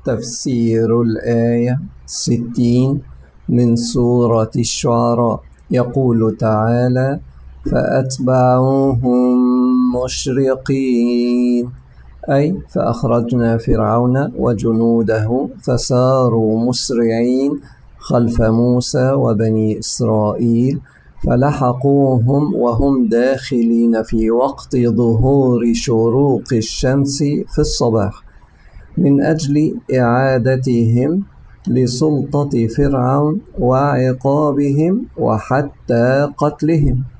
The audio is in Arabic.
تفسير الآية 60 من سورة الشعراء. يقول تعالى: فأتبعوهم مشرقين، أي فأخرجنا فرعون وجنوده فساروا مسرعين خلف موسى وبني إسرائيل، فلحقوهم وهم داخلين في وقت ظهور شروق الشمس في الصباح، من أجل إعادتهم لسلطة فرعون وعقابهم وحتى قتلهم.